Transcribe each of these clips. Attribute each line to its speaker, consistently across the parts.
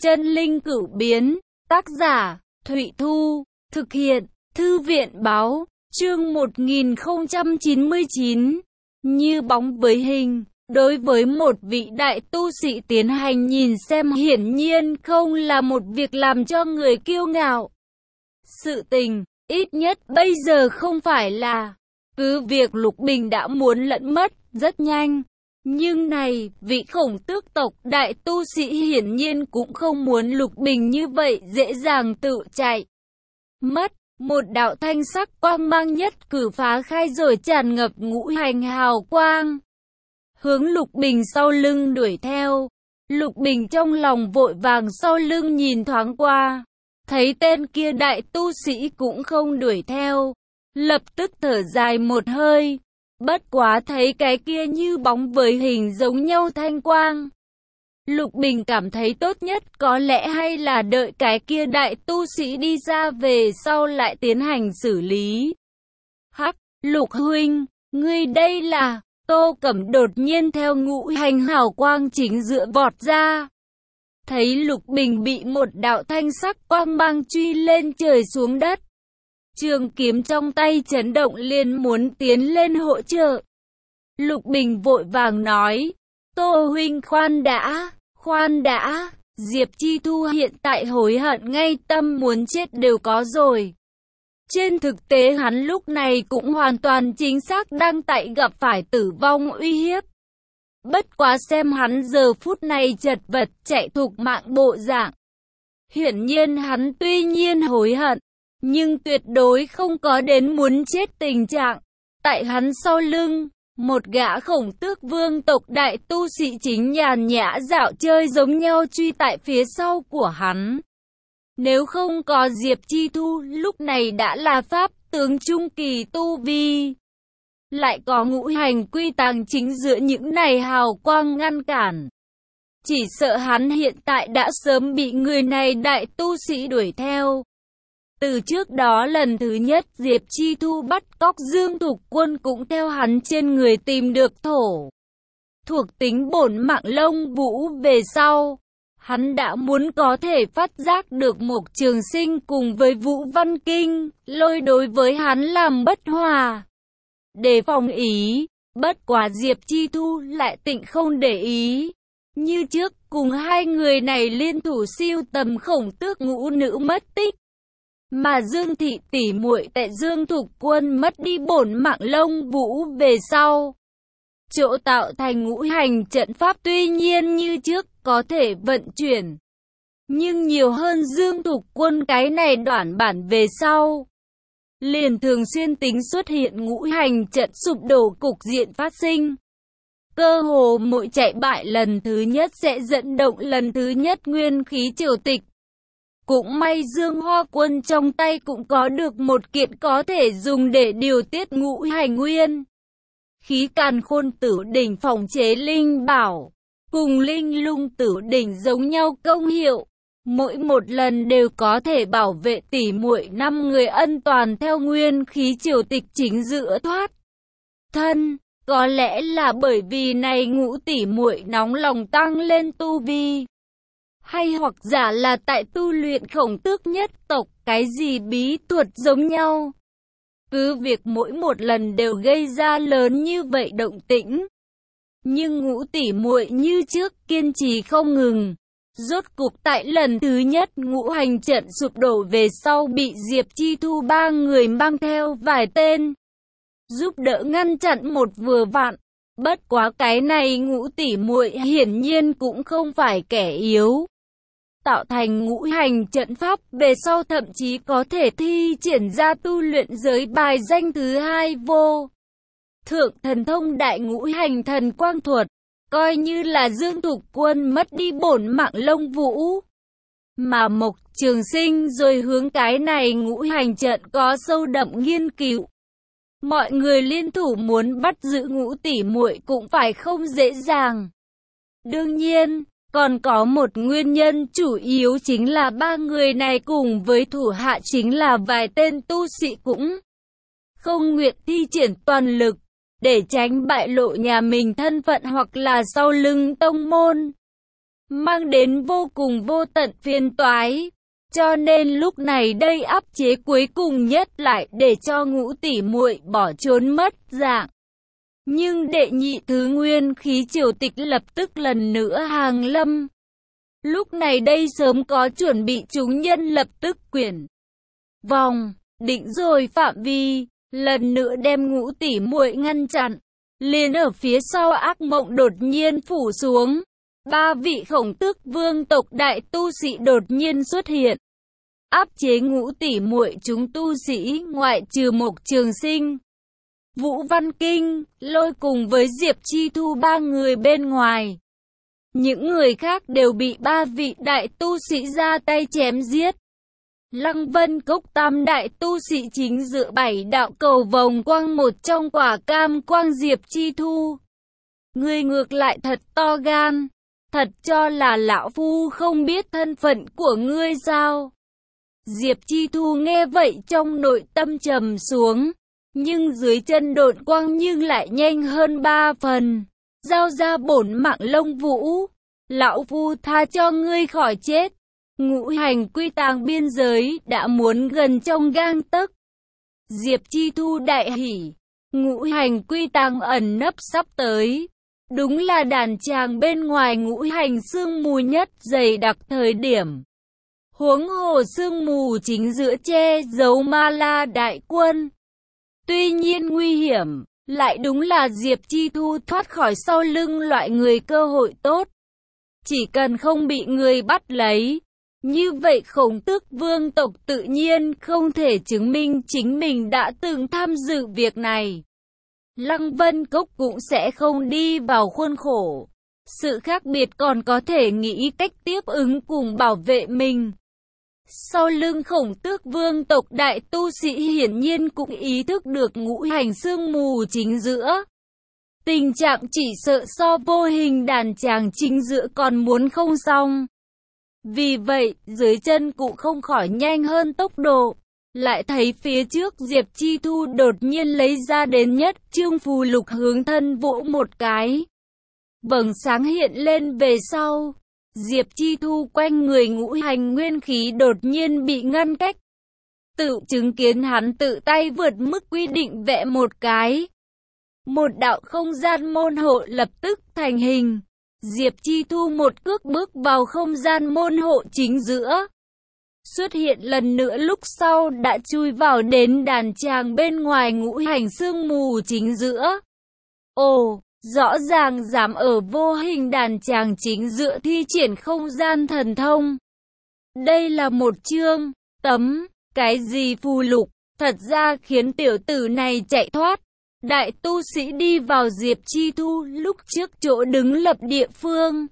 Speaker 1: Chân linh cửu biến, tác giả, Thụy Thu, thực hiện, Thư viện báo, chương 1099, như bóng với hình. Đối với một vị đại tu sĩ tiến hành nhìn xem hiển nhiên không là một việc làm cho người kiêu ngạo. Sự tình, ít nhất bây giờ không phải là, cứ việc Lục Bình đã muốn lẫn mất, rất nhanh. Nhưng này, vị Khổng Tước tộc đại tu sĩ hiển nhiên cũng không muốn Lục Bình như vậy dễ dàng tự chạy mất. Một đạo thanh sắc quang mang nhất cử phá khai rồi tràn ngập ngũ hành hào quang, hướng Lục Bình sau lưng đuổi theo. Lục Bình trong lòng vội vàng sau lưng nhìn thoáng qua, thấy tên kia đại tu sĩ cũng không đuổi theo, lập tức thở dài một hơi. Bất quá thấy cái kia như bóng với hình giống nhau thanh quang, Lục Bình cảm thấy tốt nhất có lẽ hay là đợi cái kia đại tu sĩ đi ra về sau lại tiến hành xử lý. Hắc, Lục huynh, ngươi đây là... Tô Cẩm đột nhiên theo ngũ hành hào quang chính giữa vọt ra. Thấy Lục Bình bị một đạo thanh sắc quang mang truy lên trời xuống đất, trường kiếm trong tay chấn động liền muốn tiến lên hỗ trợ. Lục Bình vội vàng nói, Tô huynh khoan đã, Diệp Chi Thu hiện tại hối hận ngay tâm muốn chết đều có rồi. Trên thực tế hắn lúc này cũng hoàn toàn chính xác đang tại gặp phải tử vong uy hiếp. Bất quá xem hắn giờ phút này chật vật chạy thục mạng bộ dạng, hiển nhiên hắn tuy nhiên hối hận, nhưng tuyệt đối không có đến muốn chết tình trạng. Tại hắn sau lưng, một gã Khổng Tước vương tộc đại tu sĩ chính nhàn nhã dạo chơi giống nhau truy tại phía sau của hắn. Nếu không có Diệp Chi Thu, lúc này đã là pháp tướng trung kỳ tu vi. Lại có ngũ hành quy tàng chính giữa những này hào quang ngăn cản. Chỉ sợ hắn hiện tại đã sớm bị người này đại tu sĩ đuổi theo. Từ trước đó lần thứ nhất Diệp Chi Thu bắt cóc Dương Thục Quân cũng theo hắn trên người tìm được thổ thuộc tính bổn mạng Lông Vũ về sau. Hắn đã muốn có thể phát giác được Mộc Trường Sinh cùng với Vũ Văn Kinh, lôi đối với hắn làm bất hòa. Để phòng ý, bất quá Diệp Chi Thu lại tịnh không để ý. Như trước, cùng hai người này liên thủ siêu tầm Khổng Tước ngũ nữ mất tích. Mà Dương Thị tỷ muội tại Dương Thục Quân mất đi bổn mạng Lông Vũ về sau. Chỗ tạo thành ngũ hành trận pháp tuy nhiên như trước có thể vận chuyển, nhưng nhiều hơn Dương Thục Quân cái này đoạn bản về sau, liền thường xuyên tính xuất hiện ngũ hành trận sụp đổ cục diện phát sinh. Cơ hồ mỗi chạy bại lần thứ nhất sẽ dẫn động lần thứ nhất nguyên khí triều tịch. Cũng may Dương Hoa Quân trong tay cũng có được một kiện có thể dùng để điều tiết ngũ hành nguyên khí Càn Khôn Tử Đỉnh phòng chế linh bảo, cùng Linh Lung Tử Đỉnh giống nhau công hiệu. Mỗi một lần đều có thể bảo vệ tỷ muội 5 người ân toàn theo nguyên khí triều tịch chính giữa thoát thân. Có lẽ là bởi vì này ngũ tỷ muội nóng lòng tăng lên tu vi, hay hoặc giả là tại tu luyện Khổng Tước nhất tộc cái gì bí thuật giống nhau. Cứ việc mỗi một lần đều gây ra lớn như vậy động tĩnh, nhưng ngũ tỷ muội như trước kiên trì không ngừng. Rốt cục tại lần thứ nhất ngũ hành trận sụp đổ về sau bị Diệp Chi Thu 3 người mang theo vài tên giúp đỡ ngăn chặn một vừa vặn. Bất quá cái này ngũ tỷ muội hiển nhiên cũng không phải kẻ yếu. Tạo thành ngũ hành trận pháp về sau thậm chí có thể thi triển ra tu luyện giới bài danh thứ 2 vô thượng thần thông đại ngũ hành thần quang thuật. Coi như là Dương Thục Quân mất đi bổn mạng Lông Vũ, mà Mộc Trường Sinh rồi hướng cái này ngũ hành trận có sâu đậm nghiên cứu. Mọi người liên thủ muốn bắt giữ ngũ tỷ muội cũng phải không dễ dàng. Đương nhiên, còn có một nguyên nhân chủ yếu chính là 3 người này cùng với thủ hạ chính là vài tên tu sĩ cũng không nguyện thi triển toàn lực, để tránh bại lộ nhà mình thân phận hoặc là sau lưng tông môn. mang đến vô cùng vô tận phiền toái. Cho nên lúc này đây áp chế cuối cùng nhất lại để cho Ngũ tỷ muội bỏ trốn mất dạng. Nhưng đệ nhị thứ nguyên khí triều tịch lập tức lần nữa hàng lâm. Lúc này đây sớm có chuẩn bị chúng nhân lập tức quyển vòng, định rồi phạm vi, lần nữa đem Ngũ tỷ muội ngăn chặn. Liền ở phía sau ác mộng đột nhiên phủ xuống. 3 vị Khổng Tước vương tộc đại tu sĩ đột nhiên xuất hiện. Áp chế Ngũ tỷ muội chúng tu sĩ ngoại trừ Mộc Trường Sinh, Vũ Văn Kinh, Lôi cùng với Diệp Chi Thu 3 người bên ngoài. Những người khác đều bị 3 vị đại tu sĩ ra tay chém giết. Lăng Vân Cốc tam đại tu sĩ chính giữa 7 đạo cầu vòng quang một trong quả cam quang Diệp Chi Thu. Ngươi ngược lại thật to gan, thật cho là lão phu không biết thân phận của ngươi sao? Diệp Chi Thu nghe vậy trong nội tâm trầm xuống, nhưng dưới chân độn quang nhưng lại nhanh hơn 3 phần. Giao ra bổn mạng Lông Vũ, lão phu tha cho ngươi khỏi chết. Ngũ hành quy tàng biên giới đã muốn gần trong gang tấc. Diệp Chi Thu đại hỉ, ngũ hành quy tàng ẩn nấp sắp tới. Đúng là đàn tràng bên ngoài ngũ hành sương mù nhất dày đặc thời điểm. Huống hồ sương mù chính giữa che giấu Ma La đại quân. Tuy nhiên nguy hiểm, lại đúng là Diệp Chi Thu thoát khỏi sau lưng loại người cơ hội tốt. Chỉ cần không bị người bắt lấy, như vậy Khổng Tước vương tộc tự nhiên không thể chứng minh chính mình đã từng tham dự việc này. Lăng Vân Cốc cũng sẽ không đi vào khuôn khổ. Sự khác biệt còn có thể nghĩ cách tiếp ứng cùng bảo vệ mình. Sau lưng Khổng Tước vương tộc đại tu sĩ hiển nhiên cũng ý thức được ngũ hành sương mù chính giữa. Tình trạng chỉ sợ so vô hình đàn tràng chính giữa còn muốn không xong. Vì vậy, dưới chân cũng không khỏi nhanh hơn tốc độ. Lại thấy phía trước Diệp Chi Thu đột nhiên lấy ra đến nhất chương phù lục hướng thân vỗ một cái. Vầng sáng hiện lên về sau. Diệp Chi Thu quanh người ngũ hành nguyên khí đột nhiên bị ngăn cách. Tự chứng kiến hắn tự tay vượt mức quy định vẽ một cái. Một đạo không gian môn hộ lập tức thành hình. Diệp Chi Thu một cước bước vào không gian môn hộ chính giữa. Xuất hiện lần nữa lúc sau đã chui vào đến đàn tràng bên ngoài ngũ hành sương mù chính giữa. Ồ, rõ ràng dám ở vô hình đàn tràng chính giữa thi triển không gian thần thông. Đây là một chương, tấm, cái gì phù lục, thật ra khiến tiểu tử này chạy thoát. Đại tu sĩ đi vào Diệp Chi Thu lúc trước chỗ đứng lập địa phương.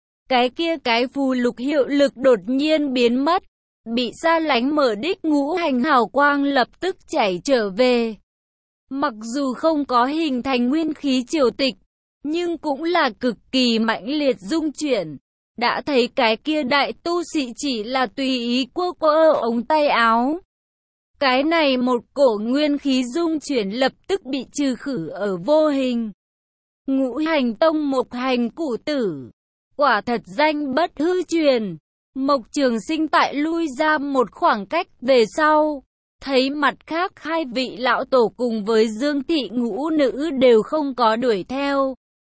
Speaker 1: Cái phù lục hiệu lực đột nhiên biến mất. Bị xa lánh mở đích ngũ hành hào quang lập tức chảy trở về. Mặc dù không có hình thành nguyên khí triều tịch, nhưng cũng là cực kỳ mãnh liệt dung chuyển. Đã thấy cái kia đại tu sĩ chỉ là tùy ý quơ quơ ống tay áo. Cái này một cổ nguyên khí dung chuyển lập tức bị trừ khử ở vô hình. Ngũ hành tông Mộc Hành Củ Tử, quả thật danh bất hư truyền. Mộc Trường Sinh tại lui ra một khoảng cách về sau, thấy mặt khác 2 vị lão tổ cùng với Dương Thị ngũ nữ đều không có đuổi theo.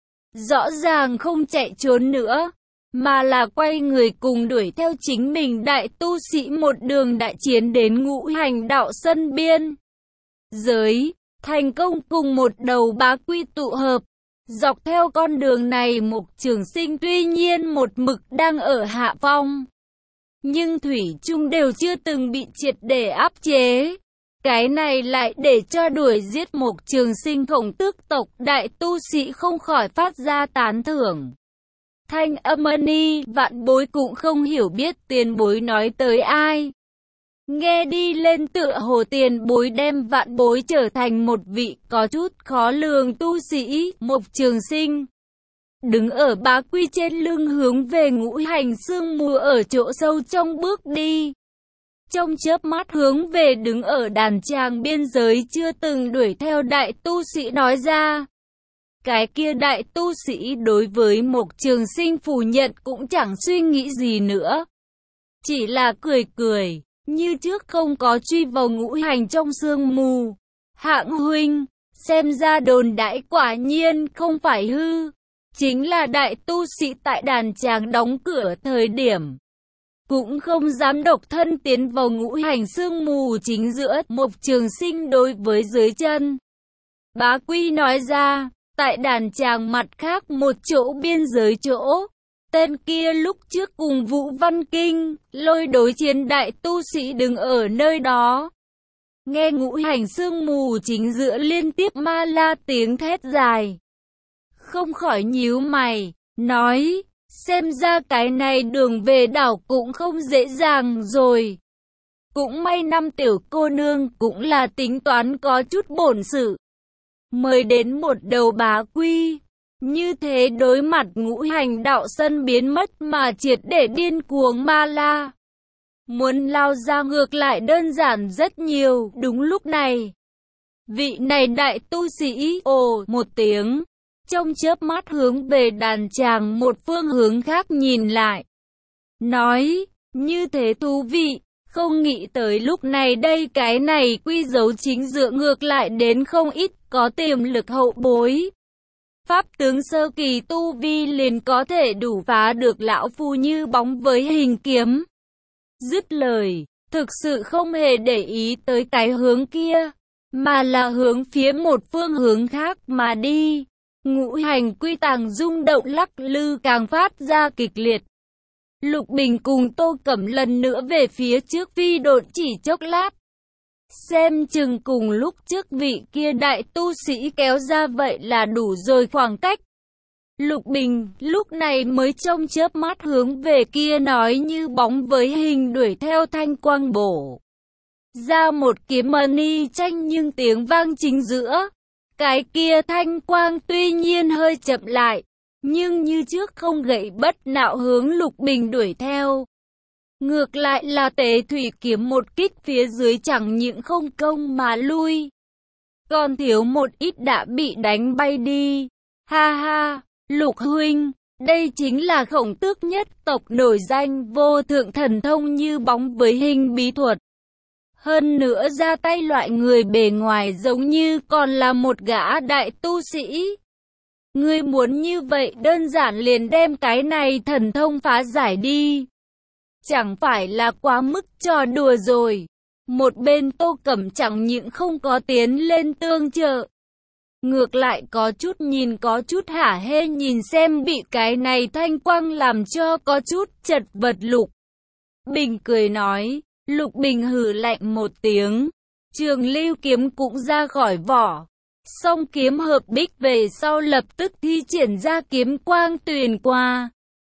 Speaker 1: Rõ ràng không chạy trốn nữa, mà là quay người cùng đuổi theo chính mình đại tu sĩ một đường đại chiến đến ngũ hành đạo sân biên giới, thành công cùng một đầu bá quy tụ hợp. Dọc theo con đường này Mộc Trường Sinh tuy nhiên một mực đang ở hạ phong, nhưng thủy chung đều chưa từng bị triệt để áp chế. Cái này lại để cho đuổi giết Mộc Trường Sinh Khổng Tước tộc đại tu sĩ không khỏi phát ra tán thưởng. Thanh âm ni vạn bối cũng không hiểu biết tiền bối nói tới ai. Nghe đi lên tựa hồ tiền bối đem vạn bối trở thành một vị có chút khó lường tu sĩ. Mộc Trường Sinh đứng ở bá quy trên lưng hướng về ngũ hành sương mù ở chỗ sâu trong bước đi. Trong chớp mắt hướng về đứng ở đàn tràng biên giới chưa từng đuổi theo đại tu sĩ nói ra. Cái kia đại tu sĩ đối với Mộc Trường Sinh phủ nhận cũng chẳng suy nghĩ gì nữa. Chỉ là cười cười, như trước không có truy vào ngũ hành trong sương mù. Hạng huynh, xem ra đồn đãi quả nhiên không phải hư. Chính là đại tu sĩ tại đàn tràng đóng cửa thời điểm. Cũng không dám độc thân tiến vào ngũ hành sương mù chính giữa. Mộc Trường Sinh đối với dưới chân Bá Quy nói ra, tại đàn tràng mặt khác một chỗ biên giới chỗ. Tên kia lúc trước cùng Vũ Văn Kinh, Lôi đối chiến đại tu sĩ đứng ở nơi đó. Nghe ngũ hành sương mù chính giữa liên tiếp ma la tiếng thét dài. Không khỏi nhíu mày, nói, xem ra cái này đường về đảo cũng không dễ dàng rồi. Cũng may năm tiểu cô nương cũng là tính toán có chút bổn sự. Mời đến một đầu Bá Quy. Như thế đối mặt ngũ hành đạo sân biến mất mà triệt để điên cuồng ma la. Muốn lao ra ngược lại đơn giản rất nhiều. Đúng lúc này, vị này đại tu sĩ ồ một tiếng, trong chớp mắt hướng về đàn tràng một phương hướng khác nhìn lại. Nói, như thế thú vị, không nghĩ tới lúc này đây cái này quy dấu chính dựa ngược lại đến không ít có tiềm lực hậu bối. Pháp tướng sơ kỳ tu vi liền có thể đủ phá được lão phu như bóng với hình kiếm. Dứt lời, thực sự không hề để ý tới cái hướng kia, mà là hướng phía một phương hướng khác mà đi. Ngũ hành quy tàng rung động lắc lư càng phát ra kịch liệt. Lục Bình cùng Tô Cẩm lần nữa về phía trước phi độn chỉ chốc lát. Xem chừng cùng lúc trước vị kia đại tu sĩ kéo ra vậy là đủ rồi khoảng cách. Lục Bình lúc này mới trong chớp mắt hướng về kia nói như bóng với hình đuổi theo thanh quang bổ. Ra một kiếm mani tranh nhưng tiếng vang chính giữa. Cái kia thanh quang tuy nhiên hơi chậm lại, nhưng như trước không gậy bất nạo hướng Lục Bình đuổi theo. Ngược lại là Tế Thủy kiếm một kích phía dưới chẳng những không công mà lui, còn thiếu một ít đã bị đánh bay đi. Ha ha, Lục huynh, đây chính là Khổng Tước nhất tộc nổi danh vô thượng thần thông như bóng với hình bí thuật. Hơn nữa ra tay loại người bề ngoài giống như còn là một gã đại tu sĩ. Ngươi muốn như vậy đơn giản liền đem cái này thần thông phá giải đi. Chẳng phải là quá mức trò đùa rồi. Một bên Tô Cẩm chẳng những không có tiến lên tương trợ, ngược lại có chút nhìn có chút hả hê nhìn xem bị cái này thanh quang làm cho có chút chật vật. Lục Bình cười nói. Lục Bình hừ lạnh một tiếng, Trường Lưu kiếm cũng ra khỏi vỏ. Song kiếm hợp bích về sau lập tức thi triển ra kiếm quang tuyền qua.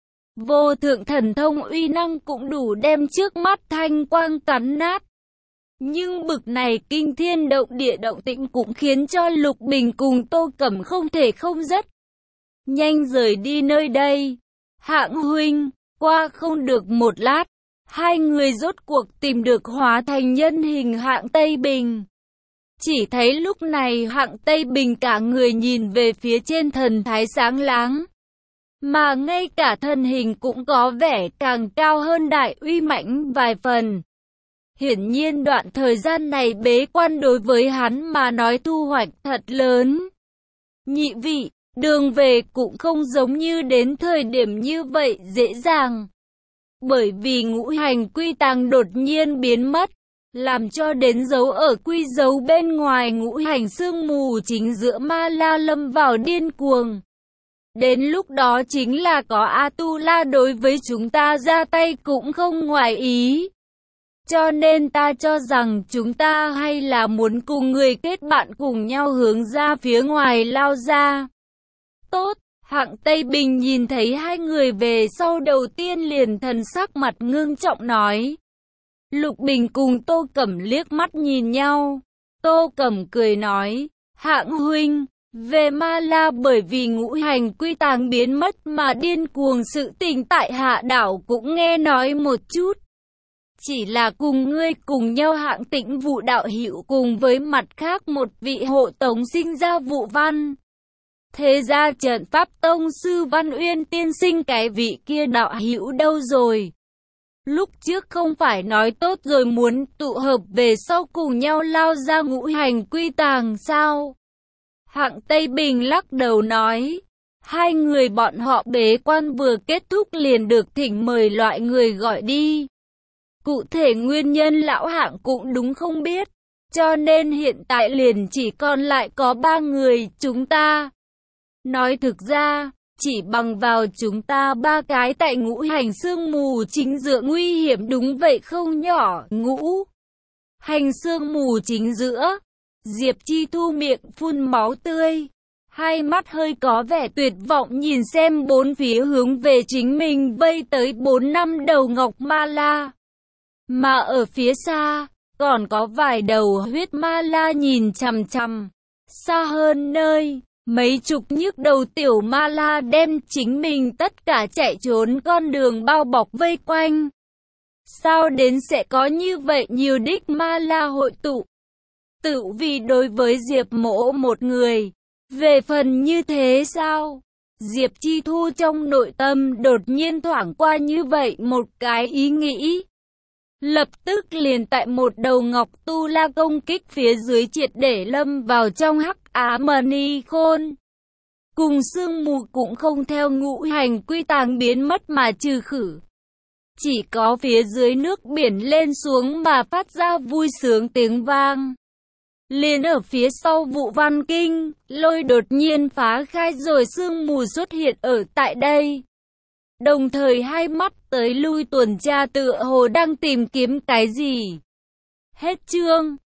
Speaker 1: Vô thượng thần thông uy năng cũng đủ đem trước mắt thanh quang cắn nát. Nhưng bực này kinh thiên động địa động tĩnh cũng khiến cho Lục Bình cùng Tô Cẩm không thể không rất nhanh rời đi nơi đây. Hạng huynh, qua không được một lát, hai người rốt cuộc tìm được hóa thành nhân hình Hạng Tây Bình. Chỉ thấy lúc này Hạng Tây Bình cả người nhìn về phía trên thần thái sáng láng, mà ngay cả thân hình cũng có vẻ càng cao hơn đại uy mãnh vài phần. Hiển nhiên đoạn thời gian này bế quan đối với hắn mà nói thu hoạch thật lớn. Nhị vị, đường về cũng không giống như đến thời điểm như vậy dễ dàng. Bởi vì ngũ hành quy tàng đột nhiên biến mất, làm cho đến dấu ở quy dấu bên ngoài ngũ hành sương mù chính giữa ma la lâm vào điên cuồng. Đến lúc đó chính là có A-tu-la đối với chúng ta ra tay cũng không ngoài ý. Cho nên ta cho rằng chúng ta hay là muốn cùng người kết bạn cùng nhau hướng ra phía ngoài lao ra. Tốt, Hạng Tây Bình nhìn thấy hai người về sau đầu tiên liền thần sắc mặt ngưng trọng nói. Lục Bình cùng Tô Cẩm liếc mắt nhìn nhau. Tô Cẩm cười nói, Hạng huynh, về Ma La bởi vì ngũ hành quy tàng biến mất mà điên cuồng sự tình tại Hạ đảo cũng nghe nói một chút. Chỉ là cùng ngươi cùng nhau Hạng Tĩnh Vụ đạo hữu cùng với mặt khác một vị hộ tống sinh ra Vụ Văn. Thế ra trận pháp tông sư Văn Uyên tiên sinh cái vị kia đạo hữu đâu rồi? Lúc trước không phải nói tốt rồi muốn tụ hợp về sau cùng nhau lao ra ngũ hành quy tàng sao? Hạng Tây Bình lắc đầu nói, hai người bọn họ bế quan vừa kết thúc liền được thỉnh mời loại người gọi đi. Cụ thể nguyên nhân lão Hạng cũng đúng không biết, cho nên hiện tại liền chỉ còn lại có 3 người chúng ta. Nói thực ra, chỉ bằng vào chúng ta 3 cái tại ngũ hành sương mù chính giữa nguy hiểm đúng vậy không nhỏ. Ngũ hành sương mù chính giữa, Diệp Chi Thu miệng phun máu tươi, hai mắt hơi có vẻ tuyệt vọng nhìn xem bốn phía hướng về chính mình vây tới 4 năm đầu ngọc ma la. Mà ở phía xa, còn có vài đầu huyết ma la nhìn chằm chằm. Xa hơn nơi, mấy chục nhức đầu tiểu ma la đem chính mình tất cả chạy trốn con đường bao bọc vây quanh. Sao đến sẽ có như vậy nhiều đích ma la hội tụ? Tự vì đối với Diệp Mỗ một người. Về phần như thế sao? Diệp Chi Thu trong nội tâm đột nhiên thoảng qua như vậy một cái ý nghĩ. Lập tức liền tại một đầu ngọc tu la công kích phía dưới triệt để lâm vào trong hắc ám ni khôn. Cùng sương mù cũng không theo ngũ hành quy tàng biến mất mà trừ khử. Chỉ có phía dưới nước biển lên xuống mà phát ra vui sướng tiếng vang. Liền ở phía sau vụ văn kinh, lôi đột nhiên phá khai rồi sương mù xuất hiện ở tại đây. Đồng thời hai mắt tới lui tuần tra tựa hồ đang tìm kiếm cái gì. Hết chương.